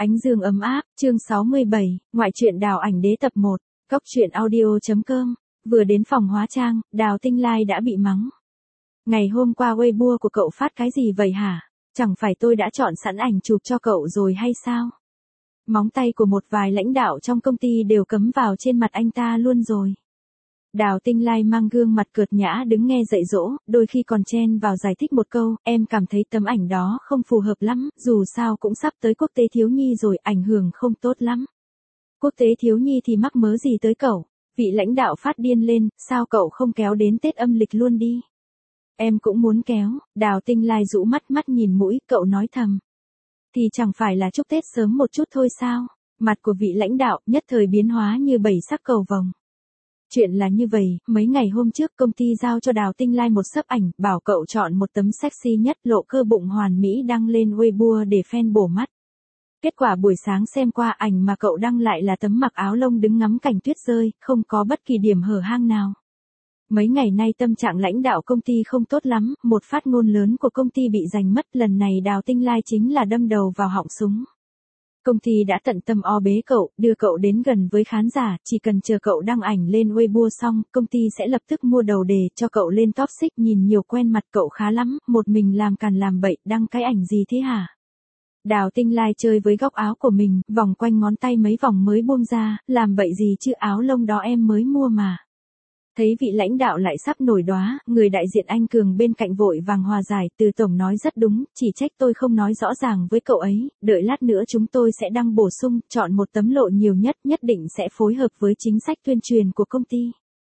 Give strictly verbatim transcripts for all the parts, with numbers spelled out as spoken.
Ánh dương ấm áp, chương sáu mươi bảy, ngoại truyện Đào Ảnh Đế tập một, cốc truyện audio.com. Vừa đến phòng hóa trang, Đào Tinh Lai đã bị mắng. Ngày hôm qua Weibo của cậu phát cái gì vậy hả? Chẳng phải tôi đã chọn sẵn ảnh chụp cho cậu rồi hay sao? Móng tay của một vài lãnh đạo trong công ty đều cấm vào trên mặt anh ta luôn rồi. Đào Tinh Lai mang gương mặt cợt nhã đứng nghe dạy dỗ, đôi khi còn chen vào giải thích một câu, em cảm thấy tấm ảnh đó không phù hợp lắm, dù sao cũng sắp tới quốc tế thiếu nhi rồi, ảnh hưởng không tốt lắm. Quốc tế thiếu nhi thì mắc mớ gì tới cậu? Vị lãnh đạo phát điên lên, sao cậu không kéo đến Tết âm lịch luôn đi? Em cũng muốn kéo, Đào Tinh Lai rũ mắt mắt nhìn mũi, cậu nói thầm. Thì chẳng phải là chúc Tết sớm một chút thôi sao? Mặt của vị lãnh đạo nhất thời biến hóa như bảy sắc cầu vồng. Chuyện là như vậy, mấy ngày hôm trước công ty giao cho Đào Tinh Lai một xấp ảnh, bảo cậu chọn một tấm sexy nhất lộ cơ bụng hoàn mỹ đăng lên Weibo để fan bổ mắt. Kết quả buổi sáng xem qua ảnh mà cậu đăng lại là tấm mặc áo lông đứng ngắm cảnh tuyết rơi, không có bất kỳ điểm hở hang nào. Mấy ngày nay tâm trạng lãnh đạo công ty không tốt lắm, một phát ngôn lớn của công ty bị giành mất, lần này Đào Tinh Lai chính là đâm đầu vào họng súng. Công ty đã tận tâm o bế cậu, đưa cậu đến gần với khán giả, chỉ cần chờ cậu đăng ảnh lên Weibo xong, công ty sẽ lập tức mua đầu đề cho cậu lên top xích, nhìn nhiều quen mặt cậu khá lắm, một mình làm càn làm bậy, đăng cái ảnh gì thế hả? Đào Tinh Lai chơi với góc áo của mình, vòng quanh ngón tay mấy vòng mới buông ra, làm bậy gì chứ, áo lông đó em mới mua mà. Thấy vị lãnh đạo lại sắp nổi đoá, người đại diện anh Cường bên cạnh vội vàng hòa giải, Từ tổng nói rất đúng, chỉ trách tôi không nói rõ ràng với cậu ấy, đợi lát nữa chúng tôi sẽ đăng bổ sung, chọn một tấm lộ nhiều nhất, nhất định sẽ phối hợp với chính sách tuyên truyền của công ty.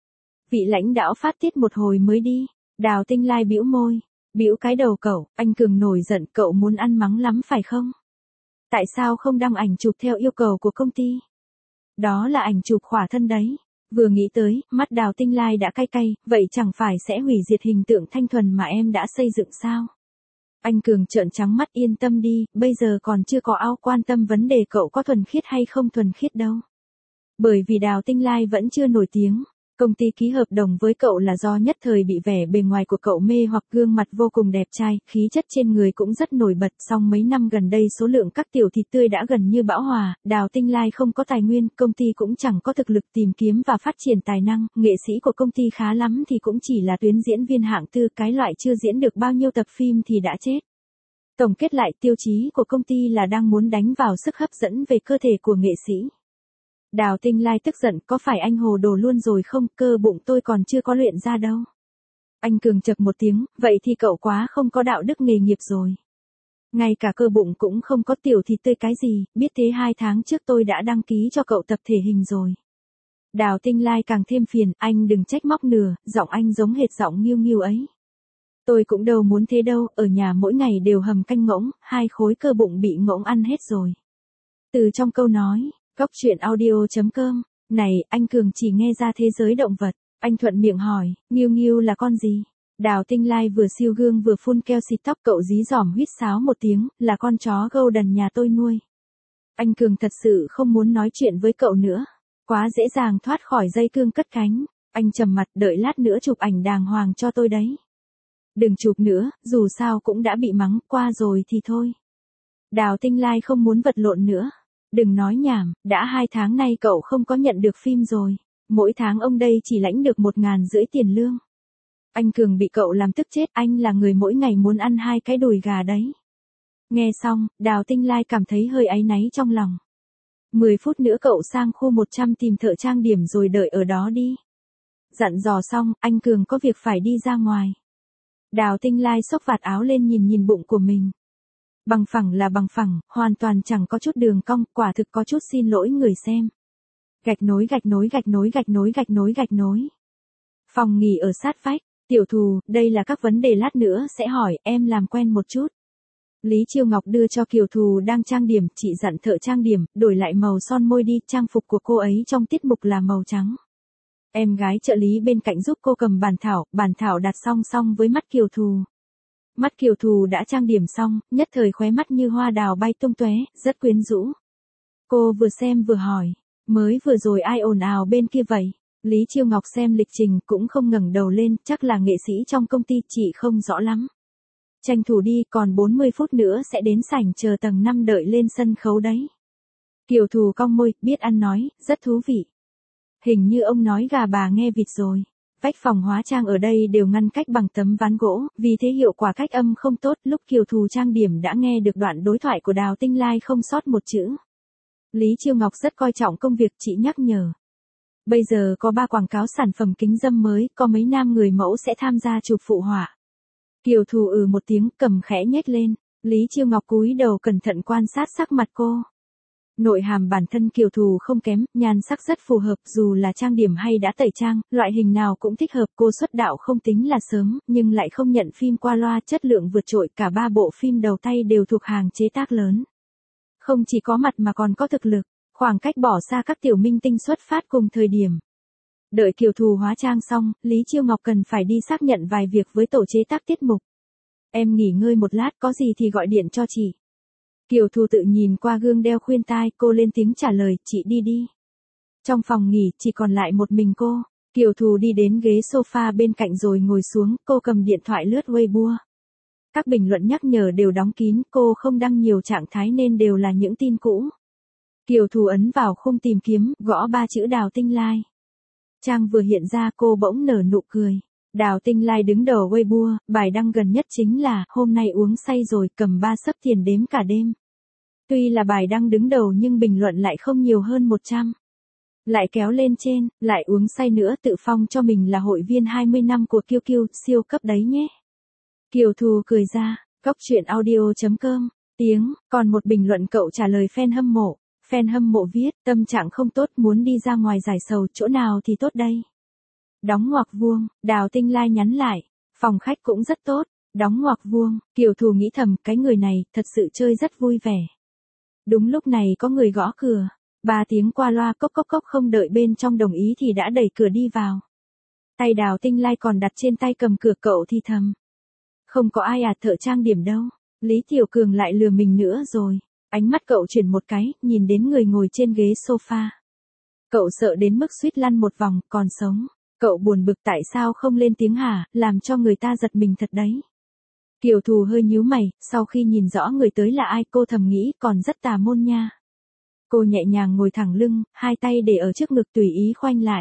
Vị lãnh đạo phát tiết một hồi mới đi, Đào Tinh Lai bĩu môi, bĩu cái đầu cậu, anh Cường nổi giận, cậu muốn ăn mắng lắm phải không? Tại sao không đăng ảnh chụp theo yêu cầu của công ty? Đó là ảnh chụp khỏa thân đấy. Vừa nghĩ tới, mắt Đào Tinh Lai đã cay cay, vậy chẳng phải sẽ hủy diệt hình tượng thanh thuần mà em đã xây dựng sao? Anh Cường trợn trắng mắt, yên tâm đi, bây giờ còn chưa có ai quan tâm vấn đề cậu có thuần khiết hay không thuần khiết đâu. Bởi vì Đào Tinh Lai vẫn chưa nổi tiếng, công ty ký hợp đồng với cậu là do nhất thời bị vẻ bề ngoài của cậu mê hoặc, gương mặt vô cùng đẹp trai, khí chất trên người cũng rất nổi bật, song mấy năm gần đây số lượng các tiểu thịt tươi đã gần như bão hòa, Đào Tinh Lai không có tài nguyên, công ty cũng chẳng có thực lực tìm kiếm và phát triển tài năng, nghệ sĩ của công ty khá lắm thì cũng chỉ là tuyến diễn viên hạng tư, cái loại chưa diễn được bao nhiêu tập phim thì đã chết. Tổng kết lại, tiêu chí của công ty là đang muốn đánh vào sức hấp dẫn về cơ thể của nghệ sĩ. Đào Tinh Lai tức giận, có phải anh hồ đồ luôn rồi không, cơ bụng tôi còn chưa có luyện ra đâu. Anh Cường chậc một tiếng, vậy thì cậu quá không có đạo đức nghề nghiệp rồi. Ngay cả cơ bụng cũng không có, tiểu thịt tươi cái gì, biết thế hai tháng trước tôi đã đăng ký cho cậu tập thể hình rồi. Đào Tinh Lai càng thêm phiền, anh đừng trách móc nửa, giọng anh giống hệt giọng Nghiêu Nghiêu ấy. Tôi cũng đâu muốn thế đâu, ở nhà mỗi ngày đều hầm canh ngỗng, hai khối cơ bụng bị ngỗng ăn hết rồi. Từ trong câu nói, cốc truyện audio.com, này, anh Cường chỉ nghe ra thế giới động vật, anh thuận miệng hỏi, Nghiêu Nghiêu là con gì? Đào Tinh Lai vừa siêu gương vừa phun keo xịt tóc, cậu dí dỏm huýt sáo một tiếng, là con chó Golden nhà tôi nuôi. Anh Cường thật sự không muốn nói chuyện với cậu nữa, quá dễ dàng thoát khỏi dây cương cất cánh, anh trầm mặt, đợi lát nữa chụp ảnh đàng hoàng cho tôi đấy. Đừng chụp nữa, dù sao cũng đã bị mắng qua rồi thì thôi. Đào Tinh Lai không muốn vật lộn nữa. Đừng nói nhảm, đã hai tháng nay cậu không có nhận được phim rồi. Mỗi tháng ông đây chỉ lãnh được một ngàn rưỡi tiền lương. Anh Cường bị cậu làm tức chết, anh là người mỗi ngày muốn ăn hai cái đùi gà đấy. Nghe xong, Đào Tinh Lai cảm thấy hơi áy náy trong lòng. mười phút nữa cậu sang khu một trăm tìm thợ trang điểm rồi đợi ở đó đi. Dặn dò xong, anh Cường có việc phải đi ra ngoài. Đào Tinh Lai xốc vạt áo lên nhìn nhìn bụng của mình. Bằng phẳng là bằng phẳng, hoàn toàn chẳng có chút đường cong, quả thực có chút xin lỗi người xem. Gạch nối gạch nối gạch nối gạch nối gạch nối gạch nối. Phòng nghỉ ở sát vách, tiểu thù, đây là các vấn đề lát nữa sẽ hỏi, em làm quen một chút. Lý Chiêu Ngọc đưa cho Kiều Thù đang trang điểm, chị dặn thợ trang điểm, đổi lại màu son môi đi, trang phục của cô ấy trong tiết mục là màu trắng. Em gái trợ lý bên cạnh giúp cô cầm bàn thảo, bàn thảo đặt song song với mắt Kiều Thù. Mắt Kiều Thù đã trang điểm xong, nhất thời khóe mắt như hoa đào bay tung tóe, rất quyến rũ. Cô vừa xem vừa hỏi, mới vừa rồi ai ồn ào bên kia vậy? Lý Chiêu Ngọc xem lịch trình cũng không ngẩng đầu lên, chắc là nghệ sĩ trong công ty, chị không rõ lắm. Tranh thủ đi, còn bốn mươi phút nữa sẽ đến sảnh chờ tầng năm đợi lên sân khấu đấy. Kiều Thù cong môi, biết ăn nói, rất thú vị. Hình như ông nói gà bà nghe vịt rồi. Vách phòng hóa trang ở đây đều ngăn cách bằng tấm ván gỗ, vì thế hiệu quả cách âm không tốt. Lúc Kiều Thù trang điểm đã nghe được đoạn đối thoại của Đào Tinh Lai không sót một chữ. Lý Chiêu Ngọc rất coi trọng công việc, chị nhắc nhở. Bây giờ có ba quảng cáo sản phẩm kính râm mới, có mấy nam người mẫu sẽ tham gia chụp phụ họa. Kiều Thù ừ một tiếng, cầm khẽ nhếch lên. Lý Chiêu Ngọc cúi đầu cẩn thận quan sát sắc mặt cô. Nội hàm bản thân Kiều Thù không kém, nhan sắc rất phù hợp, dù là trang điểm hay đã tẩy trang, loại hình nào cũng thích hợp. Cô xuất đạo không tính là sớm, nhưng lại không nhận phim qua loa, chất lượng vượt trội, cả ba bộ phim đầu tay đều thuộc hàng chế tác lớn. Không chỉ có mặt mà còn có thực lực, khoảng cách bỏ xa các tiểu minh tinh xuất phát cùng thời điểm. Đợi Kiều Thù hóa trang xong, Lý Chiêu Ngọc cần phải đi xác nhận vài việc với tổ chế tác tiết mục. Em nghỉ ngơi một lát, có gì thì gọi điện cho chị. Kiều Thù tự nhìn qua gương đeo khuyên tai, cô lên tiếng trả lời, chị đi đi. Trong phòng nghỉ, chỉ còn lại một mình cô. Kiều Thù đi đến ghế sofa bên cạnh rồi ngồi xuống, cô cầm điện thoại lướt Weibo. Các bình luận nhắc nhở đều đóng kín, cô không đăng nhiều trạng thái nên đều là những tin cũ. Kiều Thù ấn vào khung tìm kiếm, gõ ba chữ Đào Tinh Lai. Trang vừa hiện ra, cô bỗng nở nụ cười. Đào Tinh Lai đứng đầu Weibo, bài đăng gần nhất chính là, hôm nay uống say rồi, cầm ba xấp tiền đếm cả đêm. Tuy là bài đăng đứng đầu nhưng bình luận lại không nhiều hơn một trăm. Lại kéo lên trên, lại uống say nữa, tự phong cho mình là hội viên hai mươi năm của Kiêu Kiêu, siêu cấp đấy nhé. Kiều Thù cười ra, cóc truyện audio chấm com, tiếng, còn một bình luận cậu trả lời fan hâm mộ. Fan hâm mộ viết, tâm trạng không tốt, muốn đi ra ngoài giải sầu, chỗ nào thì tốt đây? Đóng ngoặc vuông, Đào Tinh Lai nhắn lại, phòng khách cũng rất tốt, đóng ngoặc vuông. Kiều Thù nghĩ thầm, cái người này, thật sự chơi rất vui vẻ. Đúng lúc này có người gõ cửa, ba tiếng qua loa, cốc cốc cốc, không đợi bên trong đồng ý thì đã đẩy cửa đi vào. Tay Đào Tinh Lai còn đặt trên tay cầm cửa, cậu thì thầm. Không có ai à, thợ trang điểm đâu. Lý Tiểu Cường lại lừa mình nữa rồi. Ánh mắt cậu chuyển một cái, nhìn đến người ngồi trên ghế sofa. Cậu sợ đến mức suýt lăn một vòng, còn sống. Cậu buồn bực tại sao không lên tiếng hả, làm cho người ta giật mình thật đấy. Kiều Thù hơi nhíu mày, sau khi nhìn rõ người tới là ai, cô thầm nghĩ còn rất tà môn nha. Cô nhẹ nhàng ngồi thẳng lưng, hai tay để ở trước ngực tùy ý khoanh lại.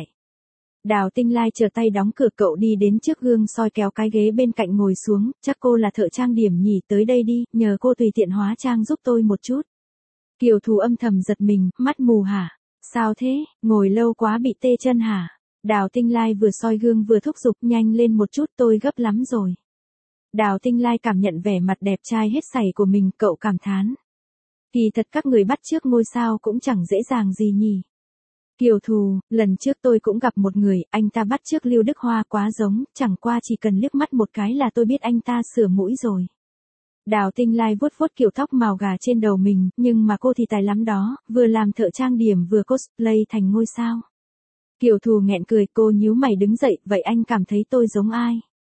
Đào Tinh Lai chờ tay đóng cửa, cậu đi đến trước gương soi kéo cái ghế bên cạnh ngồi xuống, chắc cô là thợ trang điểm nhỉ, tới đây đi, nhờ cô tùy tiện hóa trang giúp tôi một chút. Kiều Thù âm thầm giật mình, mắt mù hả? Sao thế, ngồi lâu quá bị tê chân hả? Đào Tinh Lai vừa soi gương vừa thúc giục, nhanh lên một chút, tôi gấp lắm rồi. Đào Tinh Lai cảm nhận vẻ mặt đẹp trai hết sảy của mình, cậu cảm thán. Kỳ thật các người bắt chước ngôi sao cũng chẳng dễ dàng gì nhỉ. Kiều Thù, lần trước tôi cũng gặp một người, anh ta bắt chước Lưu Đức Hoa quá giống, chẳng qua chỉ cần liếc mắt một cái là tôi biết anh ta sửa mũi rồi. Đào Tinh Lai vuốt vuốt kiểu tóc màu gà trên đầu mình, nhưng mà cô thì tài lắm đó, vừa làm thợ trang điểm vừa cosplay thành ngôi sao. Kiều Thù nghẹn cười, cô nhíu mày đứng dậy, vậy anh cảm thấy tôi giống ai?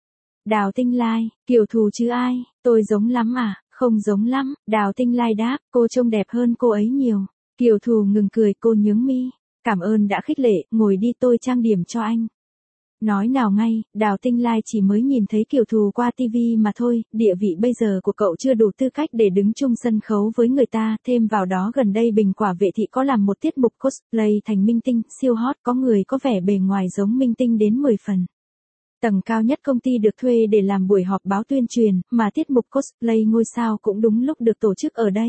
Đào Tinh Lai, Kiều Thù chứ ai, tôi giống lắm à, không giống lắm, Đào Tinh Lai đáp, cô trông đẹp hơn cô ấy nhiều. Kiều Thù ngừng cười, cô nhướng mi, cảm ơn đã khích lệ, ngồi đi tôi trang điểm cho anh. Nói nào ngay, Đào Tinh Lai chỉ mới nhìn thấy Kiều Thù qua tivi mà thôi, địa vị bây giờ của cậu chưa đủ tư cách để đứng chung sân khấu với người ta, thêm vào đó gần đây Bình Quả Vệ Thị có làm một tiết mục cosplay thành minh tinh, siêu hot, có người có vẻ bề ngoài giống minh tinh đến mười phần. Tầng cao nhất công ty được thuê để làm buổi họp báo tuyên truyền, mà tiết mục cosplay ngôi sao cũng đúng lúc được tổ chức ở đây.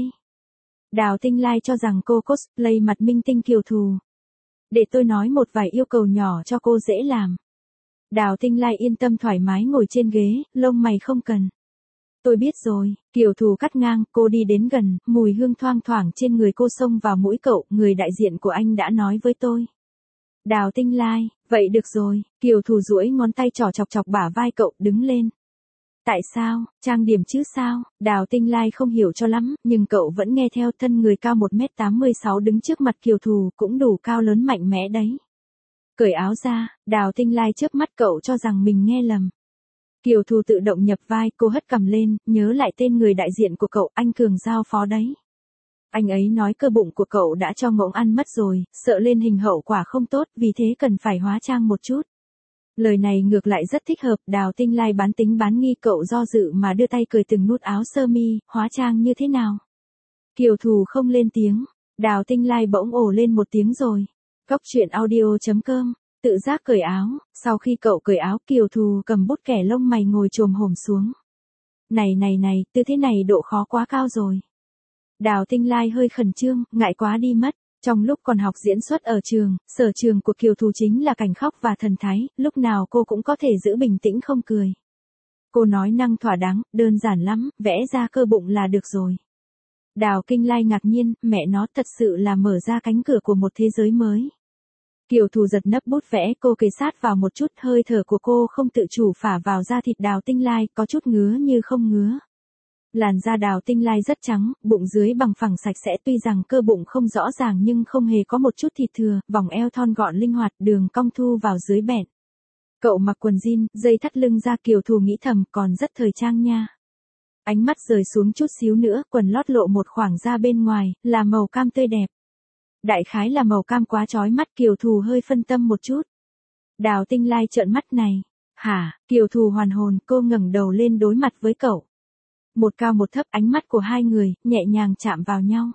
Đào Tinh Lai cho rằng cô cosplay mặt minh tinh Kiều Thù. Để tôi nói một vài yêu cầu nhỏ cho cô dễ làm. Đào Tinh Lai yên tâm thoải mái ngồi trên ghế, lông mày không cần. Tôi biết rồi, Kiều Thù cắt ngang, cô đi đến gần, mùi hương thoang thoảng trên người cô xông vào mũi cậu, người đại diện của anh đã nói với tôi. Đào Tinh Lai, vậy được rồi, Kiều Thù duỗi ngón tay trỏ chọc chọc bả vai cậu, đứng lên. Tại sao, trang điểm chứ sao, Đào Tinh Lai không hiểu cho lắm, nhưng cậu vẫn nghe theo, thân người cao một mét tám mươi sáu đứng trước mặt Kiều Thù, cũng đủ cao lớn mạnh mẽ đấy. Cởi áo ra, Đào Tinh Lai chớp mắt, cậu cho rằng mình nghe lầm. Kiều Thù tự động nhập vai, cô hất cằm lên, nhớ lại tên người đại diện của cậu, anh Cường giao phó đấy. Anh ấy nói cơ bụng của cậu đã cho ngỗng ăn mất rồi, sợ lên hình hậu quả không tốt, vì thế cần phải hóa trang một chút. Lời này ngược lại rất thích hợp, Đào Tinh Lai bán tính bán nghi, cậu do dự mà đưa tay cởi từng nút áo sơ mi, hóa trang như thế nào? Kiều Thù không lên tiếng, Đào Tinh Lai bỗng ồ lên một tiếng rồi. Cốc truyện audio.com, tự giác cởi áo, sau khi cậu cởi áo Kiều Thù cầm bút kẻ lông mày ngồi chồm hổm xuống. Này này này, tư thế này độ khó quá cao rồi. Đào Tinh Lai hơi khẩn trương, ngại quá đi mất. Trong lúc còn học diễn xuất ở trường, sở trường của Kiều Thù chính là cảnh khóc và thần thái, lúc nào cô cũng có thể giữ bình tĩnh không cười. Cô nói năng thỏa đáng, đơn giản lắm, vẽ ra cơ bụng là được rồi. Đào Tinh Lai ngạc nhiên, mẹ nó thật sự là mở ra cánh cửa của một thế giới mới. Kiều Thù giật nấp bút vẽ, cô kề sát vào một chút, hơi thở của cô không tự chủ phả vào da thịt Đào Tinh Lai, có chút ngứa như không ngứa. Làn da Đào Tinh Lai rất trắng, bụng dưới bằng phẳng sạch sẽ, tuy rằng cơ bụng không rõ ràng nhưng không hề có một chút thịt thừa, vòng eo thon gọn linh hoạt, đường cong thu vào dưới bẹn. Cậu mặc quần jean, dây thắt lưng ra, Kiều Thù nghĩ thầm, còn rất thời trang nha. Ánh mắt rời xuống chút xíu nữa, quần lót lộ một khoảng da bên ngoài, là màu cam tươi đẹp. Đại khái là màu cam quá chói mắt, Kiều Thù hơi phân tâm một chút. Đào Tinh Lai trợn mắt này. Hả? Kiều Thù hoàn hồn, cô ngẩng đầu lên đối mặt với cậu. Một cao một thấp, ánh mắt của hai người, nhẹ nhàng chạm vào nhau.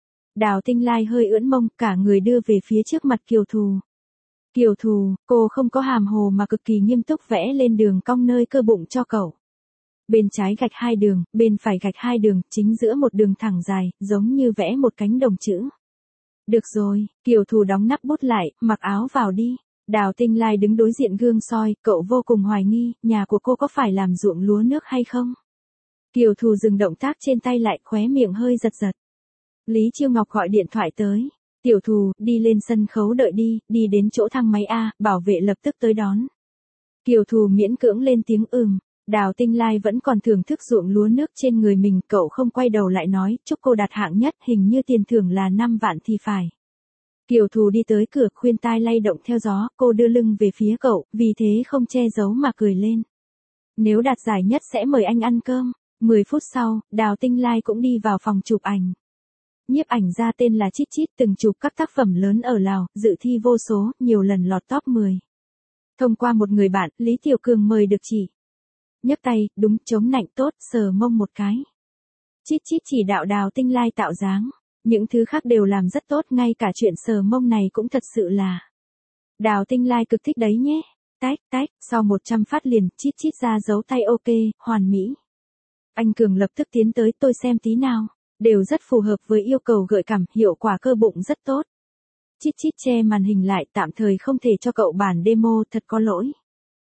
Đào Tinh Lai hơi ưỡn mông, cả người đưa về phía trước mặt Kiều Thù. Kiều Thù, cô không có hàm hồ mà cực kỳ nghiêm túc vẽ lên đường cong nơi cơ bụng cho cậu. Bên trái gạch hai đường, bên phải gạch hai đường, chính giữa một đường thẳng dài, giống như vẽ một cánh đồng chữ. Được rồi, Kiều Thù đóng nắp bút lại, mặc áo vào đi. Đào Tinh Lai đứng đối diện gương soi, cậu vô cùng hoài nghi, nhà của cô có phải làm ruộng lúa nước hay không? Kiều Thù dừng động tác trên tay lại, khóe miệng hơi giật giật. Lý Chiêu Ngọc gọi điện thoại tới. Tiểu Thù, đi lên sân khấu đợi đi, đi đến chỗ thang máy A, bảo vệ lập tức tới đón. Kiều Thù miễn cưỡng lên tiếng ừm. Đào Tinh Lai vẫn còn thưởng thức ruộng lúa nước trên người mình, cậu không quay đầu lại nói, chúc cô đạt hạng nhất, hình như tiền thưởng là năm vạn thì phải. Kiều Thù đi tới cửa, khuyên tai lay động theo gió, cô đưa lưng về phía cậu, vì thế không che giấu mà cười lên. Nếu đạt giải nhất sẽ mời anh ăn cơm. mười phút sau, Đào Tinh Lai cũng đi vào phòng chụp ảnh. Nhiếp ảnh gia tên là Chít Chít, từng chụp các tác phẩm lớn ở Lào, dự thi vô số, nhiều lần lọt top mười. Thông qua một người bạn, Lý Tiểu Cường mời được chị. Nhấc tay, đúng, chống nạnh tốt, sờ mông một cái. Chít Chít chỉ đạo Đào Tinh Lai tạo dáng. Những thứ khác đều làm rất tốt, ngay cả chuyện sờ mông này cũng thật sự là. Đào Tinh Lai cực thích đấy nhé. Tách, tách, sau một trăm phát liền, Chít Chít ra dấu tay ok, hoàn mỹ. Anh Cường lập tức tiến tới, tôi xem tí nào. Đều rất phù hợp với yêu cầu gợi cảm, hiệu quả cơ bụng rất tốt. Chít Chít che màn hình lại, tạm thời không thể cho cậu bản demo, thật có lỗi.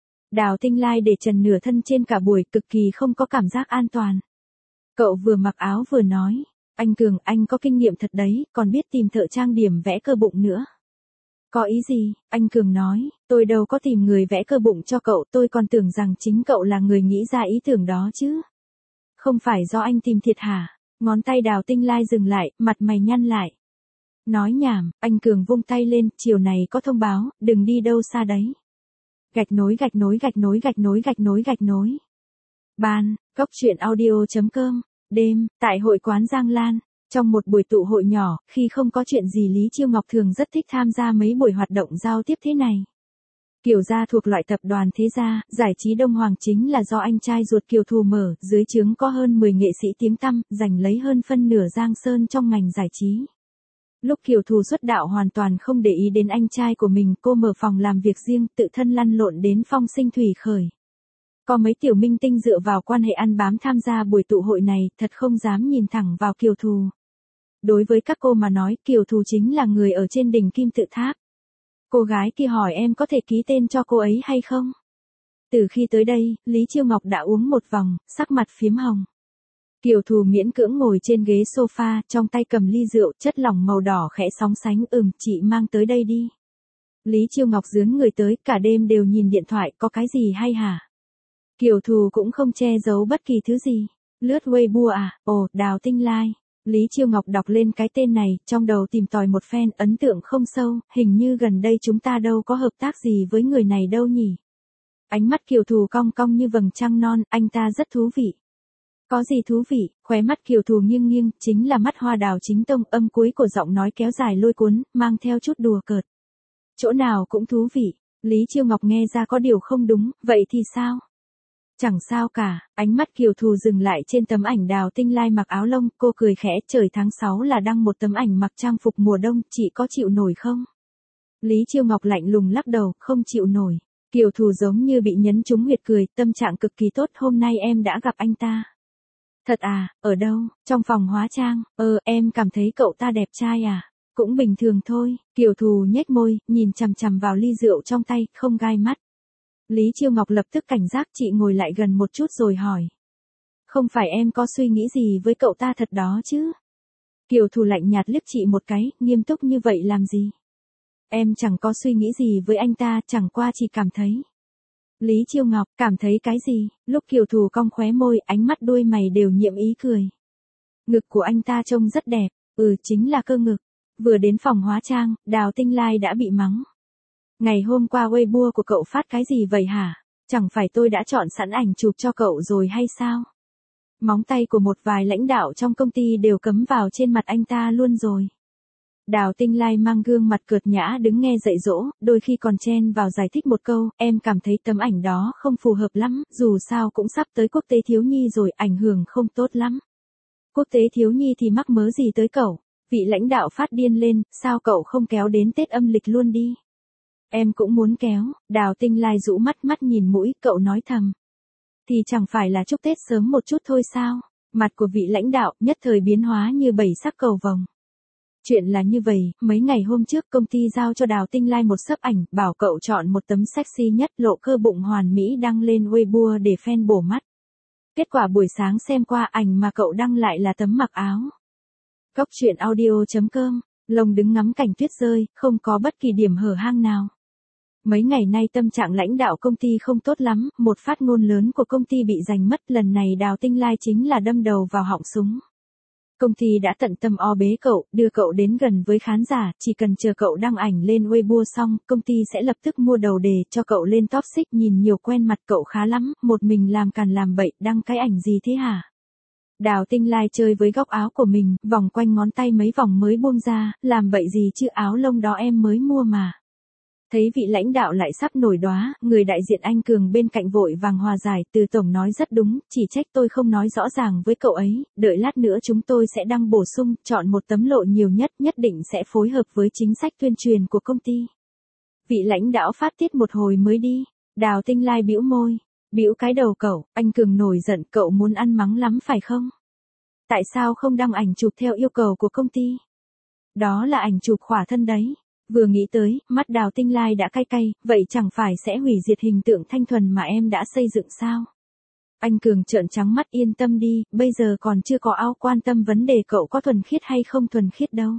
Đào Tinh Lai để trần nửa thân trên cả buổi, cực kỳ không có cảm giác an toàn. Cậu vừa mặc áo vừa nói, anh Cường, anh có kinh nghiệm thật đấy, còn biết tìm thợ trang điểm vẽ cơ bụng nữa. Có ý gì? Anh Cường nói, tôi đâu có tìm người vẽ cơ bụng cho cậu, tôi còn tưởng rằng chính cậu là người nghĩ ra ý tưởng đó chứ. Không phải do anh tìm thiệt hả? Ngón tay Đào Tinh Lai dừng lại, mặt mày nhăn lại. Nói nhảm, anh Cường vung tay lên, chiều này có thông báo, đừng đi đâu xa đấy. Gạch nối gạch nối gạch nối gạch nối gạch nối gạch nối. Ban, cốc truyện audio.com, đêm, tại hội quán Giang Lan. Trong một buổi tụ hội nhỏ, khi không có chuyện gì Lý Chiêu Ngọc thường rất thích tham gia mấy buổi hoạt động giao tiếp thế này. Kiều gia thuộc loại tập đoàn thế gia, giải trí Đông Hoàng chính là do anh trai ruột Kiều Thù mở, dưới trướng có hơn mười nghệ sĩ tiếng tăm, giành lấy hơn phân nửa Giang Sơn trong ngành giải trí. Lúc Kiều Thù xuất đạo hoàn toàn không để ý đến anh trai của mình, cô mở phòng làm việc riêng, tự thân lăn lộn đến phong sinh thủy khởi. Có mấy tiểu minh tinh dựa vào quan hệ ăn bám tham gia buổi tụ hội này, thật không dám nhìn thẳng vào Kiều Thù. Đối với các cô mà nói, Kiều Thù chính là người ở trên đỉnh kim tự tháp. Cô gái kia hỏi em có thể ký tên cho cô ấy hay không? Từ khi tới đây, Lý Chiêu Ngọc đã uống một vòng, sắc mặt phím hồng. Kiều Thù miễn cưỡng ngồi trên ghế sofa, trong tay cầm ly rượu, chất lỏng màu đỏ khẽ sóng sánh, ừm, chị mang tới đây đi. Lý Chiêu Ngọc dướn người tới, cả đêm đều nhìn điện thoại, có cái gì hay hả? Kiều Thù cũng không che giấu bất kỳ thứ gì. Lướt Weibo à, ồ, Đào Tinh Lai. Lý Chiêu Ngọc đọc lên cái tên này, trong đầu tìm tòi một phen, ấn tượng không sâu, hình như gần đây chúng ta đâu có hợp tác gì với người này đâu nhỉ. Ánh mắt Kiều Thù cong cong như vầng trăng non, anh ta rất thú vị. Có gì thú vị? Khóe mắt Kiều Thù nghiêng nghiêng, chính là mắt hoa đào chính tông, âm cuối của giọng nói kéo dài lôi cuốn, mang theo chút đùa cợt. Chỗ nào cũng thú vị. Lý Chiêu Ngọc nghe ra có điều không đúng, vậy thì sao? Chẳng sao cả, ánh mắt Kiều Thù dừng lại trên tấm ảnh Đào Tinh Lai mặc áo lông, cô cười khẽ, trời tháng sáu là đăng một tấm ảnh mặc trang phục mùa đông, chị có chịu nổi không? Lý Chiêu Ngọc lạnh lùng lắc đầu, không chịu nổi. Kiều Thù giống như bị nhấn trúng huyệt cười, tâm trạng cực kỳ tốt, hôm nay em đã gặp anh ta. Thật à, ở đâu? Trong phòng hóa trang, ờ, em cảm thấy cậu ta đẹp trai à? Cũng bình thường thôi, Kiều Thù nhếch môi, nhìn chằm chằm vào ly rượu trong tay, không gai mắt. Lý Chiêu Ngọc lập tức cảnh giác, chị ngồi lại gần một chút rồi hỏi. Không phải em có suy nghĩ gì với cậu ta thật đó chứ? Kiều Thù lạnh nhạt liếc chị một cái, nghiêm túc như vậy làm gì? Em chẳng có suy nghĩ gì với anh ta, chẳng qua chỉ cảm thấy. Lý Chiêu Ngọc, cảm thấy cái gì? Lúc Kiều Thù cong khóe môi, ánh mắt đuôi mày đều nhiệm ý cười. Ngực của anh ta trông rất đẹp, ừ chính là cơ ngực. Vừa đến phòng hóa trang, Đào Tinh Lai đã bị mắng. Ngày hôm qua Weibo của cậu phát cái gì vậy hả? Chẳng phải tôi đã chọn sẵn ảnh chụp cho cậu rồi hay sao? Móng tay của một vài lãnh đạo trong công ty đều cấm vào trên mặt anh ta luôn rồi. Đào Tinh Lai mang gương mặt cợt nhã đứng nghe dạy dỗ, đôi khi còn chen vào giải thích một câu, em cảm thấy tấm ảnh đó không phù hợp lắm, dù sao cũng sắp tới quốc tế thiếu nhi rồi, ảnh hưởng không tốt lắm. Quốc tế thiếu nhi thì mắc mớ gì tới cậu? Vị lãnh đạo phát điên lên, sao cậu không kéo đến Tết âm lịch luôn đi? Em cũng muốn kéo, Đào Tinh Lai rũ mắt mắt nhìn mũi, cậu nói thầm. Thì chẳng phải là chúc Tết sớm một chút thôi sao? Mặt của vị lãnh đạo nhất thời biến hóa như bảy sắc cầu vồng. Chuyện là như vậy, mấy ngày hôm trước công ty giao cho Đào Tinh Lai một xấp ảnh, bảo cậu chọn một tấm sexy nhất lộ cơ bụng hoàn mỹ đăng lên Weibo để fan bổ mắt. Kết quả buổi sáng xem qua ảnh mà cậu đăng lại là tấm mặc áo. Cóc truyện audio chấm com, lồng đứng ngắm cảnh tuyết rơi, không có bất kỳ điểm hở hang nào. Mấy ngày nay tâm trạng lãnh đạo công ty không tốt lắm, một phát ngôn lớn của công ty bị giành mất, lần này Đào Tinh Lai chính là đâm đầu vào họng súng. Công ty đã tận tâm o bế cậu, đưa cậu đến gần với khán giả, chỉ cần chờ cậu đăng ảnh lên Weibo xong, công ty sẽ lập tức mua đầu đề cho cậu lên top xích, nhìn nhiều quen mặt cậu khá lắm, một mình làm càn làm bậy, đăng cái ảnh gì thế hả? Đào Tinh Lai chơi với góc áo của mình, vòng quanh ngón tay mấy vòng mới buông ra, làm bậy gì chứ, áo lông đó em mới mua mà. Thấy vị lãnh đạo lại sắp nổi đoá, người đại diện anh Cường bên cạnh vội vàng hòa giải, Từ tổng nói rất đúng, chỉ trách tôi không nói rõ ràng với cậu ấy, đợi lát nữa chúng tôi sẽ đăng bổ sung, chọn một tấm lộ nhiều nhất, nhất định sẽ phối hợp với chính sách tuyên truyền của công ty. Vị lãnh đạo phát tiết một hồi mới đi, Đào Tinh Lai bĩu môi, bĩu cái đầu cậu, anh Cường nổi giận, cậu muốn ăn mắng lắm phải không? Tại sao không đăng ảnh chụp theo yêu cầu của công ty? Đó là ảnh chụp khỏa thân đấy. Vừa nghĩ tới, mắt Đào Tinh Lai đã cay cay, vậy chẳng phải sẽ hủy diệt hình tượng thanh thuần mà em đã xây dựng sao? Anh Cường trợn trắng mắt, yên tâm đi, bây giờ còn chưa có ao quan tâm vấn đề cậu có thuần khiết hay không thuần khiết đâu.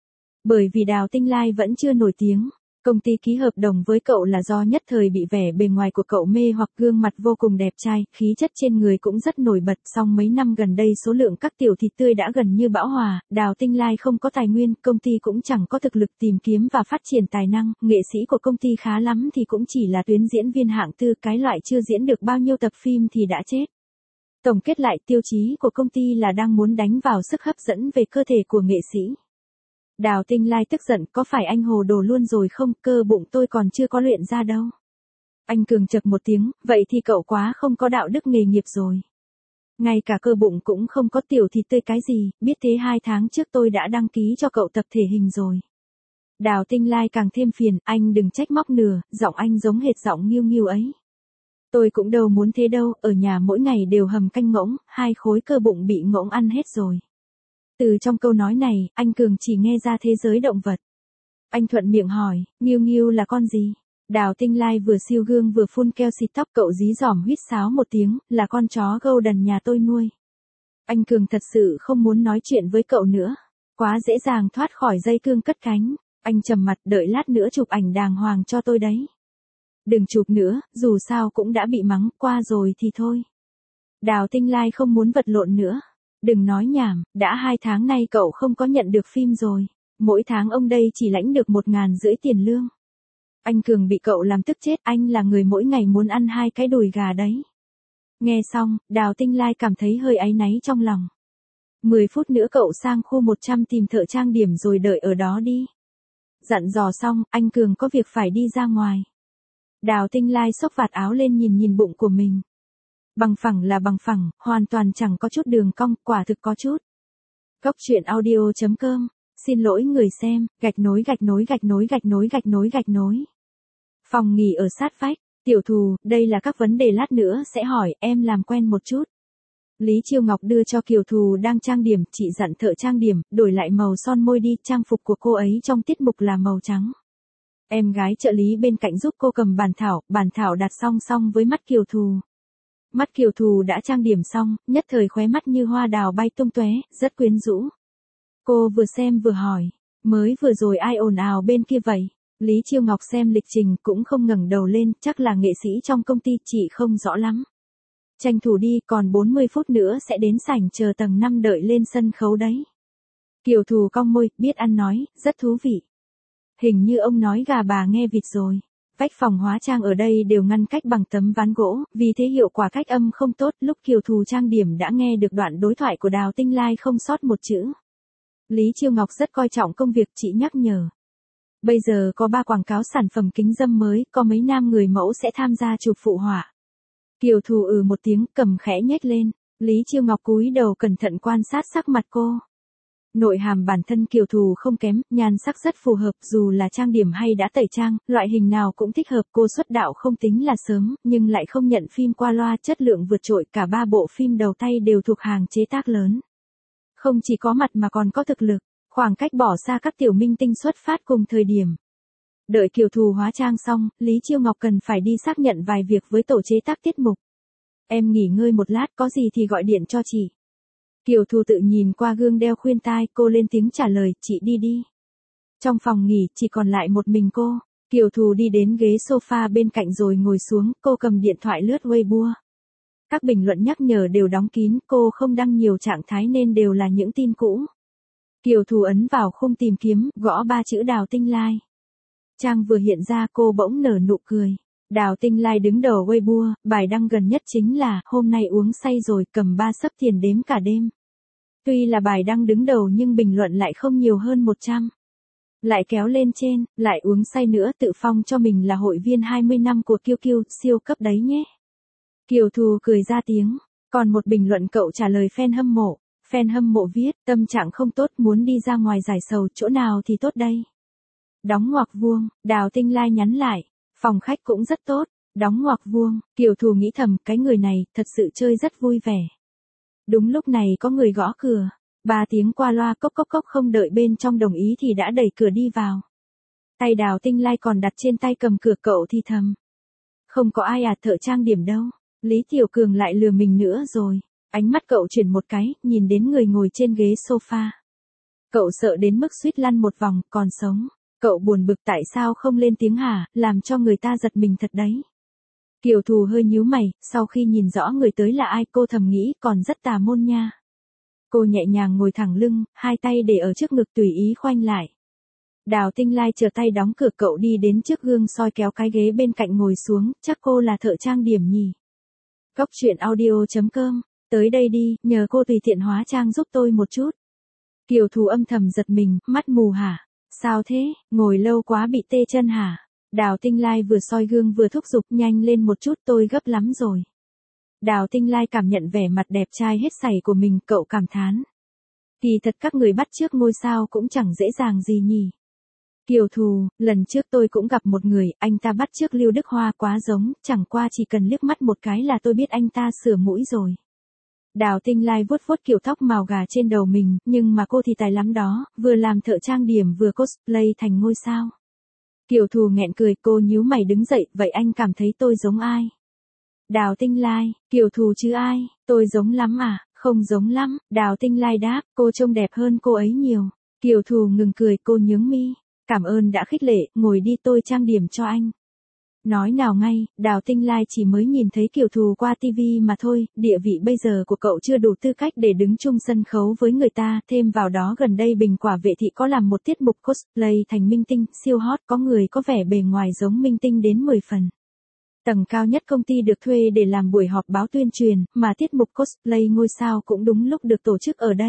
Bởi vì Đào Tinh Lai vẫn chưa nổi tiếng. Công ty ký hợp đồng với cậu là do nhất thời bị vẻ bề ngoài của cậu mê hoặc, gương mặt vô cùng đẹp trai, khí chất trên người cũng rất nổi bật, song mấy năm gần đây số lượng các tiểu thịt tươi đã gần như bão hòa, Đào Tinh Lai không có tài nguyên, công ty cũng chẳng có thực lực tìm kiếm và phát triển tài năng, nghệ sĩ của công ty khá lắm thì cũng chỉ là tuyến diễn viên hạng tư, cái loại chưa diễn được bao nhiêu tập phim thì đã chết. Tổng kết lại, tiêu chí của công ty là đang muốn đánh vào sức hấp dẫn về cơ thể của nghệ sĩ. Đào Tinh Lai tức giận, có phải anh hồ đồ luôn rồi không, cơ bụng tôi còn chưa có luyện ra đâu. Anh Cường chậc một tiếng, vậy thì cậu quá không có đạo đức nghề nghiệp rồi. Ngay cả cơ bụng cũng không có, tiểu thịt tươi cái gì, biết thế hai tháng trước tôi đã đăng ký cho cậu tập thể hình rồi. Đào Tinh Lai càng thêm phiền, anh đừng trách móc nửa, giọng anh giống hệt giọng nghiêu nghiêu ấy. Tôi cũng đâu muốn thế đâu, ở nhà mỗi ngày đều hầm canh ngỗng, hai khối cơ bụng bị ngỗng ăn hết rồi. Từ trong câu nói này, anh Cường chỉ nghe ra thế giới động vật. Anh thuận miệng hỏi, nghiêu nghiêu là con gì? Đào Tinh Lai vừa siêu gương vừa phun keo xịt tóc, cậu dí dỏm huýt sáo một tiếng, là con chó Golden nhà tôi nuôi. Anh Cường thật sự không muốn nói chuyện với cậu nữa. Quá dễ dàng thoát khỏi dây cương cất cánh. Anh trầm mặt, đợi lát nữa chụp ảnh đàng hoàng cho tôi đấy. Đừng chụp nữa, dù sao cũng đã bị mắng qua rồi thì thôi. Đào Tinh Lai không muốn vật lộn nữa. Đừng nói nhảm, đã hai tháng nay cậu không có nhận được phim rồi. Mỗi tháng ông đây chỉ lãnh được một ngàn rưỡi tiền lương. Anh Cường bị cậu làm tức chết, anh là người mỗi ngày muốn ăn hai cái đùi gà đấy. Nghe xong, Đào Tinh Lai cảm thấy hơi áy náy trong lòng. mười phút nữa cậu sang khu một trăm tìm thợ trang điểm rồi đợi ở đó đi. Dặn dò xong, anh Cường có việc phải đi ra ngoài. Đào Tinh Lai xốc vạt áo lên nhìn nhìn bụng của mình. Bằng phẳng là bằng phẳng, hoàn toàn chẳng có chút đường cong, quả thực có chút. Cốc truyện audio chấm com, xin lỗi người xem, gạch nối gạch nối gạch nối gạch nối gạch nối gạch nối. Phòng nghỉ ở sát vách, tiểu thù, đây là các vấn đề lát nữa sẽ hỏi, em làm quen một chút. Lý Chiêu Ngọc đưa cho Kiều Thù đang trang điểm, chị dặn thợ trang điểm, đổi lại màu son môi đi, trang phục của cô ấy trong tiết mục là màu trắng. Em gái trợ lý bên cạnh giúp cô cầm bàn thảo, bàn thảo đặt song song với mắt Kiều Thù. Mắt Kiều Thù đã trang điểm xong, nhất thời khóe mắt như hoa đào bay tung tóe, rất quyến rũ. Cô vừa xem vừa hỏi, mới vừa rồi ai ồn ào bên kia vậy? Lý Chiêu Ngọc xem lịch trình cũng không ngẩng đầu lên, chắc là nghệ sĩ trong công ty, chị không rõ lắm. Tranh thủ đi, còn bốn mươi phút nữa sẽ đến sảnh chờ tầng năm đợi lên sân khấu đấy. Kiều Thù cong môi, biết ăn nói, rất thú vị. Hình như ông nói gà bà nghe vịt rồi. Vách phòng hóa trang ở đây đều ngăn cách bằng tấm ván gỗ, vì thế hiệu quả cách âm không tốt. Lúc Kiều Thù trang điểm đã nghe được đoạn đối thoại của Đào Tinh Lai không sót một chữ. Lý Chiêu Ngọc rất coi trọng công việc, chị nhắc nhở. Bây giờ có ba quảng cáo sản phẩm kính râm mới, có mấy nam người mẫu sẽ tham gia chụp phụ họa. Kiều Thù ừ một tiếng, cầm khẽ nhếch lên. Lý Chiêu Ngọc cúi đầu cẩn thận quan sát sắc mặt cô. Nội hàm bản thân Kiều Thù không kém, nhan sắc rất phù hợp, dù là trang điểm hay đã tẩy trang, loại hình nào cũng thích hợp. Cô xuất đạo không tính là sớm, nhưng lại không nhận phim qua loa, chất lượng vượt trội, cả ba bộ phim đầu tay đều thuộc hàng chế tác lớn. Không chỉ có mặt mà còn có thực lực, khoảng cách bỏ xa các tiểu minh tinh xuất phát cùng thời điểm. Đợi Kiều Thù hóa trang xong, Lý Chiêu Ngọc cần phải đi xác nhận vài việc với tổ chế tác tiết mục. Em nghỉ ngơi một lát, có gì thì gọi điện cho chị. Kiều Thù tự nhìn qua gương đeo khuyên tai, cô lên tiếng trả lời, chị đi đi. Trong phòng nghỉ, chỉ còn lại một mình cô. Kiều Thù đi đến ghế sofa bên cạnh rồi ngồi xuống, cô cầm điện thoại lướt Weibo. Các bình luận nhắc nhở đều đóng kín, cô không đăng nhiều trạng thái nên đều là những tin cũ. Kiều Thù ấn vào khung tìm kiếm, gõ ba chữ Đào Tinh Lai. Trang vừa hiện ra, cô bỗng nở nụ cười. Đào Tinh Lai đứng đầu Weibo, bài đăng gần nhất chính là, hôm nay uống say rồi, cầm ba xấp tiền đếm cả đêm. Tuy là bài đăng đứng đầu nhưng bình luận lại không nhiều hơn một trăm. Lại kéo lên trên, lại uống say nữa, tự phong cho mình là hội viên hai mươi năm của Kiêu Kiêu, siêu cấp đấy nhé. Kiều Thù cười ra tiếng, còn một bình luận cậu trả lời fan hâm mộ. Fan hâm mộ viết, tâm trạng không tốt, muốn đi ra ngoài giải sầu, chỗ nào thì tốt đây? Đóng ngoặc vuông, Đào Tinh Lai nhắn lại, phòng khách cũng rất tốt, đóng ngoặc vuông. Kiều Thù nghĩ thầm, cái người này, thật sự chơi rất vui vẻ. Đúng lúc này có người gõ cửa, ba tiếng qua loa, cốc cốc cốc, không đợi bên trong đồng ý thì đã đẩy cửa đi vào. Tay Đào Tinh Lai còn đặt trên tay cầm cửa, cậu thì thầm. Không có ai à, thợ trang điểm đâu. Lý Tiểu Cường lại lừa mình nữa rồi. Ánh mắt cậu chuyển một cái, nhìn đến người ngồi trên ghế sofa. Cậu sợ đến mức suýt lăn một vòng, còn sống. Cậu buồn bực tại sao không lên tiếng hả, làm cho người ta giật mình thật đấy. Kiều Thù hơi nhíu mày, sau khi nhìn rõ người tới là ai, cô thầm nghĩ còn rất tà môn nha. Cô nhẹ nhàng ngồi thẳng lưng, hai tay để ở trước ngực tùy ý khoanh lại. Đào Tinh Lai chờ tay đóng cửa, cậu đi đến trước gương soi kéo cái ghế bên cạnh ngồi xuống, chắc cô là thợ trang điểm nhỉ. Cốc truyện audio chấm com, tới đây đi, nhờ cô tùy tiện hóa trang giúp tôi một chút. Kiều Thù âm thầm giật mình, mắt mù hả? Sao thế, ngồi lâu quá bị tê chân hả? Đào Tinh Lai vừa soi gương vừa thúc giục, nhanh lên một chút, tôi gấp lắm rồi. Đào Tinh Lai cảm nhận vẻ mặt đẹp trai hết sảy của mình, cậu cảm thán. Kỳ thật các người bắt chước ngôi sao cũng chẳng dễ dàng gì nhỉ. Kiều Thù, lần trước tôi cũng gặp một người, anh ta bắt chước Lưu Đức Hoa quá giống, chẳng qua chỉ cần liếc mắt một cái là tôi biết anh ta sửa mũi rồi. Đào Tinh Lai vuốt vuốt kiểu tóc màu gà trên đầu mình, nhưng mà cô thì tài lắm đó, vừa làm thợ trang điểm vừa cosplay thành ngôi sao. Kiều Thù nghẹn cười, cô nhíu mày đứng dậy, vậy anh cảm thấy tôi giống ai? Đào Tinh Lai, Kiều Thù chứ ai, tôi giống lắm à, không giống lắm, Đào Tinh Lai đáp, cô trông đẹp hơn cô ấy nhiều. Kiều Thù ngừng cười, cô nhướng mi, cảm ơn đã khích lệ, ngồi đi tôi trang điểm cho anh. Nói nào ngay, Đào Tinh Lai chỉ mới nhìn thấy Kiều Thù qua tivi mà thôi, địa vị bây giờ của cậu chưa đủ tư cách để đứng chung sân khấu với người ta, thêm vào đó gần đây Bình Quả Vệ Thị có làm một tiết mục cosplay thành minh tinh, siêu hot, có người có vẻ bề ngoài giống minh tinh đến mười phần. Tầng cao nhất công ty được thuê để làm buổi họp báo tuyên truyền, mà tiết mục cosplay ngôi sao cũng đúng lúc được tổ chức ở đây.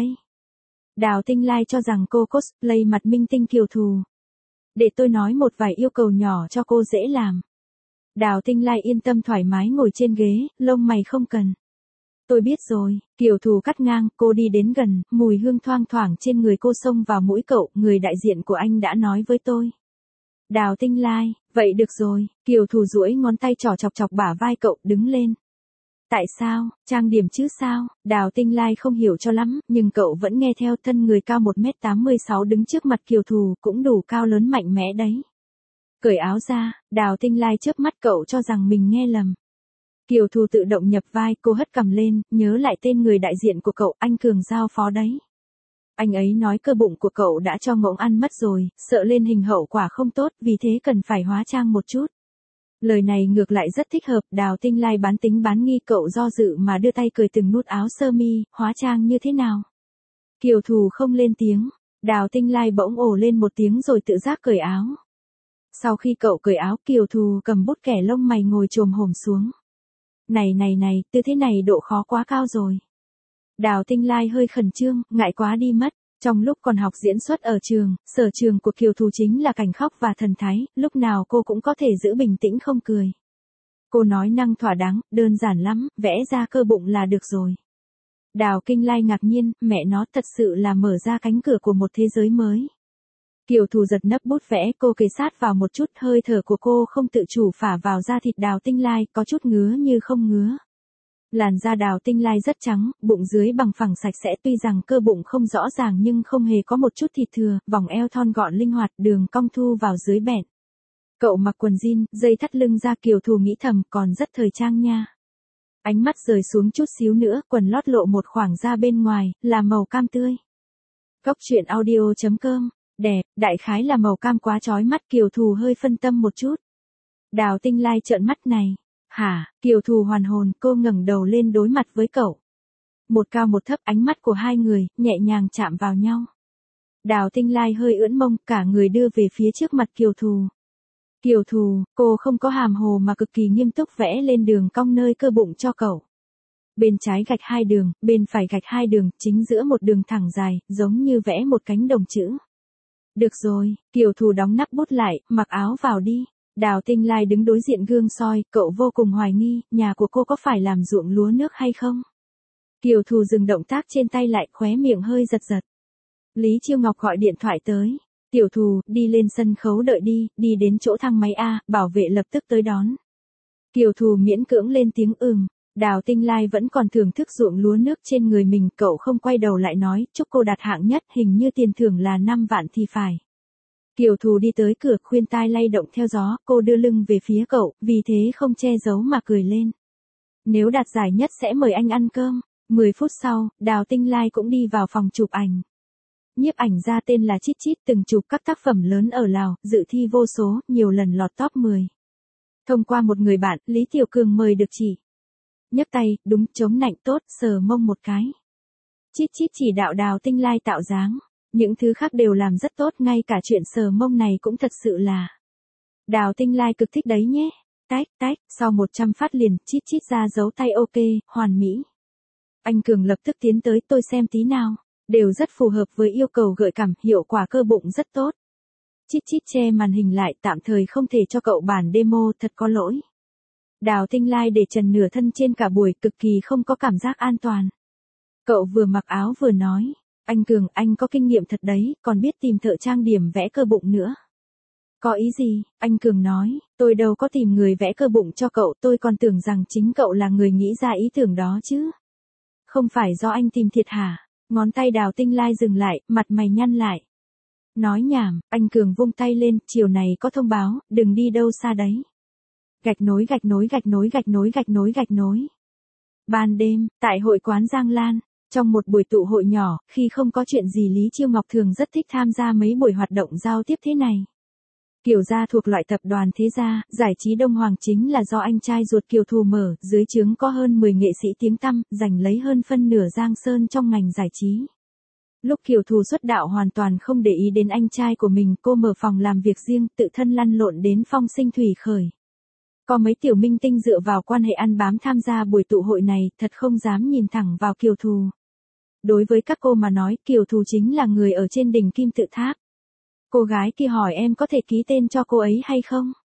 Đào Tinh Lai cho rằng cô cosplay mặt minh tinh Kiều Thù. Để tôi nói một vài yêu cầu nhỏ cho cô dễ làm. Đào Tinh Lai yên tâm thoải mái ngồi trên ghế, lông mày không cần. Tôi biết rồi, Kiều Thù cắt ngang, cô đi đến gần, mùi hương thoang thoảng trên người cô xông vào mũi cậu, người đại diện của anh đã nói với tôi. Đào Tinh Lai, vậy được rồi, Kiều Thù duỗi ngón tay trỏ chọc chọc bả vai cậu, đứng lên. Tại sao, trang điểm chứ sao, Đào Tinh Lai không hiểu cho lắm, nhưng cậu vẫn nghe theo. Thân người cao một mét tám mươi sáu đứng trước mặt Kiều Thù, cũng đủ cao lớn mạnh mẽ đấy. Cởi áo ra, Đào Tinh Lai chớp mắt, cậu cho rằng mình nghe lầm. Kiều Thù tự động nhập vai, cô hất cằm lên, nhớ lại tên người đại diện của cậu, anh Cường giao phó đấy. Anh ấy nói cơ bụng của cậu đã cho ngỗng ăn mất rồi, sợ lên hình hậu quả không tốt, vì thế cần phải hóa trang một chút. Lời này ngược lại rất thích hợp. Đào Tinh Lai bán tính bán nghi, cậu do dự mà đưa tay cởi từng nút áo sơ mi, hóa trang như thế nào? Kiều Thù không lên tiếng, Đào Tinh Lai bỗng ồ lên một tiếng rồi tự giác cởi áo. Sau khi cậu cởi áo, Kiều Thù cầm bút kẻ lông mày ngồi chồm hổm xuống. Này này này, tư thế này độ khó quá cao rồi. Đào Tinh Lai hơi khẩn trương, ngại quá đi mất. Trong lúc còn học diễn xuất ở trường, sở trường của Kiều Thù chính là cảnh khóc và thần thái, lúc nào cô cũng có thể giữ bình tĩnh không cười. Cô nói năng thỏa đáng, đơn giản lắm, vẽ ra cơ bụng là được rồi. Đào Tinh Lai ngạc nhiên, mẹ nó thật sự là mở ra cánh cửa của một thế giới mới. Kiều Thù giật nấp bút vẽ, cô kề sát vào một chút, hơi thở của cô không tự chủ phả vào da thịt Đào Tinh Lai, có chút ngứa như không ngứa. Làn da Đào Tinh Lai rất trắng, bụng dưới bằng phẳng sạch sẽ, tuy rằng cơ bụng không rõ ràng nhưng không hề có một chút thịt thừa, vòng eo thon gọn linh hoạt, đường cong thu vào dưới bẹn. Cậu mặc quần jean, dây thắt lưng ra, Kiều Thù nghĩ thầm, còn rất thời trang nha. Ánh mắt rời xuống chút xíu nữa, quần lót lộ một khoảng da bên ngoài, là màu cam tươi. Cốc truyện audio chấm com, đẹp, đại khái là màu cam quá chói mắt, Kiều Thù hơi phân tâm một chút. Đào Tinh Lai trợn mắt này. Hả, Kiều Thù hoàn hồn, cô ngẩng đầu lên đối mặt với cậu. Một cao một thấp, ánh mắt của hai người, nhẹ nhàng chạm vào nhau. Đào Tinh Lai hơi ưỡn mông, cả người đưa về phía trước mặt Kiều Thù. Kiều Thù, cô không có hàm hồ mà cực kỳ nghiêm túc vẽ lên đường cong nơi cơ bụng cho cậu. Bên trái gạch hai đường, bên phải gạch hai đường, chính giữa một đường thẳng dài, giống như vẽ một cánh đồng chữ. Được rồi, Kiều Thù đóng nắp bút lại, mặc áo vào đi. Đào Tinh Lai đứng đối diện gương soi, cậu vô cùng hoài nghi, nhà của cô có phải làm ruộng lúa nước hay không? Kiều Thù dừng động tác trên tay lại, khóe miệng hơi giật giật. Lý Chiêu Ngọc gọi điện thoại tới. Tiểu Thù, đi lên sân khấu đợi đi, đi đến chỗ thang máy A, bảo vệ lập tức tới đón. Kiều Thù miễn cưỡng lên tiếng ừm. Đào Tinh Lai vẫn còn thưởng thức ruộng lúa nước trên người mình, cậu không quay đầu lại nói, chúc cô đạt hạng nhất, hình như tiền thưởng là năm vạn thì phải. Kiều Thù đi tới cửa, khuyên tai lay động theo gió, cô đưa lưng về phía cậu, vì thế không che giấu mà cười lên. Nếu đạt giải nhất sẽ mời anh ăn cơm. mười phút sau, Đào Tinh Lai cũng đi vào phòng chụp ảnh. Nhiếp ảnh gia tên là Chít Chít, từng chụp các tác phẩm lớn ở Lào, dự thi vô số, nhiều lần lọt top mười. Thông qua một người bạn, Lý Tiểu Cường mời được chị. Nhấc tay, đúng, chống nạnh tốt, sờ mông một cái. Chít Chít chỉ đạo Đào Tinh Lai tạo dáng. Những thứ khác đều làm rất tốt, ngay cả chuyện sờ mông này cũng thật sự là. Đào Tinh Lai cực thích đấy nhé. Tách, tách, sau một trăm phát liền, Chít Chít ra dấu tay ok, hoàn mỹ. Anh Cường lập tức tiến tới, tôi xem tí nào. Đều rất phù hợp với yêu cầu gợi cảm, hiệu quả cơ bụng rất tốt. Chít Chít che màn hình lại, tạm thời không thể cho cậu bản demo, thật có lỗi. Đào Tinh Lai để trần nửa thân trên cả buổi, cực kỳ không có cảm giác an toàn. Cậu vừa mặc áo vừa nói. Anh Cường, anh có kinh nghiệm thật đấy, còn biết tìm thợ trang điểm vẽ cơ bụng nữa. Có ý gì? Anh Cường nói, tôi đâu có tìm người vẽ cơ bụng cho cậu, tôi còn tưởng rằng chính cậu là người nghĩ ra ý tưởng đó chứ. Không phải do anh tìm thiệt hả? Ngón tay Đào Tinh Lai dừng lại, mặt mày nhăn lại. Nói nhảm, anh Cường vung tay lên, chiều này có thông báo, đừng đi đâu xa đấy. Gạch nối gạch nối gạch nối gạch nối gạch nối gạch nối. Ban đêm, tại hội quán Giang Lan. Trong một buổi tụ hội nhỏ, khi không có chuyện gì Lý Chiêu Ngọc thường rất thích tham gia mấy buổi hoạt động giao tiếp thế này. Kiều gia thuộc loại tập đoàn thế gia, giải trí Đông Hoàng chính là do anh trai ruột Kiều Thù mở, dưới trướng có hơn mười nghệ sĩ tiếng tăm, giành lấy hơn phân nửa Giang Sơn trong ngành giải trí. Lúc Kiều Thù xuất đạo hoàn toàn không để ý đến anh trai của mình, cô mở phòng làm việc riêng, tự thân lăn lộn đến phong sinh thủy khởi. Có mấy tiểu minh tinh dựa vào quan hệ ăn bám tham gia buổi tụ hội này, thật không dám nhìn thẳng vào Kiều Thù. Đối với các cô mà nói, Kiều Thù chính là người ở trên đỉnh kim tự tháp. Cô gái kia hỏi em có thể ký tên cho cô ấy hay không?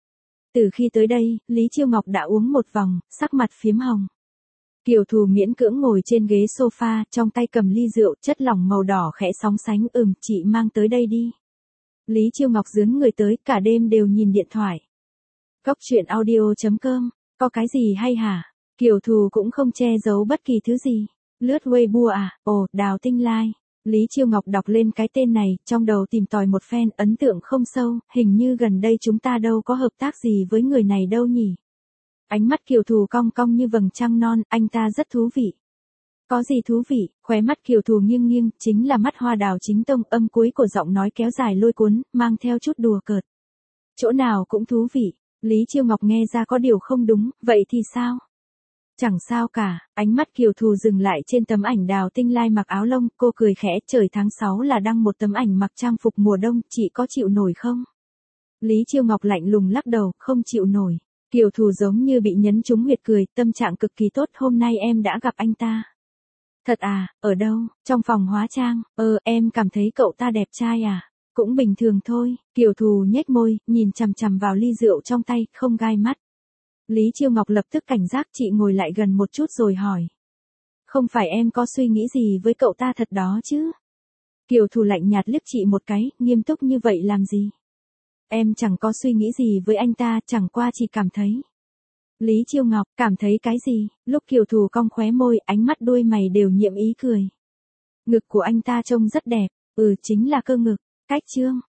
Từ khi tới đây, Lý Chiêu Ngọc đã uống một vòng, sắc mặt phiếm hồng. Kiều Thù miễn cưỡng ngồi trên ghế sofa, trong tay cầm ly rượu, chất lỏng màu đỏ khẽ sóng sánh, ừm, chị mang tới đây đi. Lý Chiêu Ngọc dướn người tới, cả đêm đều nhìn điện thoại. Cốc truyện audio chấm com, có cái gì hay hả? Kiều Thù cũng không che giấu bất kỳ thứ gì. Lướt Weibo à, ồ, Đào Tinh Lai. Lý Chiêu Ngọc đọc lên cái tên này, trong đầu tìm tòi một phen, ấn tượng không sâu, hình như gần đây chúng ta đâu có hợp tác gì với người này đâu nhỉ. Ánh mắt Kiều Thù cong cong như vầng trăng non, anh ta rất thú vị. Có gì thú vị, khóe mắt Kiều Thù nghiêng nghiêng, chính là mắt hoa đào chính tông, âm cuối của giọng nói kéo dài lôi cuốn, mang theo chút đùa cợt. Chỗ nào cũng thú vị, Lý Chiêu Ngọc nghe ra có điều không đúng, vậy thì sao? Chẳng sao cả, ánh mắt Kiều Thù dừng lại trên tấm ảnh Đào Tinh Lai mặc áo lông, cô cười khẽ, trời tháng sáu là đăng một tấm ảnh mặc trang phục mùa đông, chị có chịu nổi không? Lý Chiêu Ngọc lạnh lùng lắc đầu, không chịu nổi. Kiều Thù giống như bị nhấn trúng huyệt cười, tâm trạng cực kỳ tốt, hôm nay em đã gặp anh ta. Thật à, ở đâu? Trong phòng hóa trang, ờ, em cảm thấy cậu ta đẹp trai à? Cũng bình thường thôi, Kiều Thù nhếch môi, nhìn chằm chằm vào ly rượu trong tay, không gai mắt. Lý Chiêu Ngọc lập tức cảnh giác, chị ngồi lại gần một chút rồi hỏi. Không phải em có suy nghĩ gì với cậu ta thật đó chứ? Kiều Thù lạnh nhạt liếc chị một cái, nghiêm túc như vậy làm gì? Em chẳng có suy nghĩ gì với anh ta, chẳng qua chỉ cảm thấy. Lý Chiêu Ngọc, cảm thấy cái gì? Lúc Kiều Thù cong khóe môi, ánh mắt đuôi mày đều nhiệm ý cười. Ngực của anh ta trông rất đẹp, ừ chính là cơ ngực, cách chương.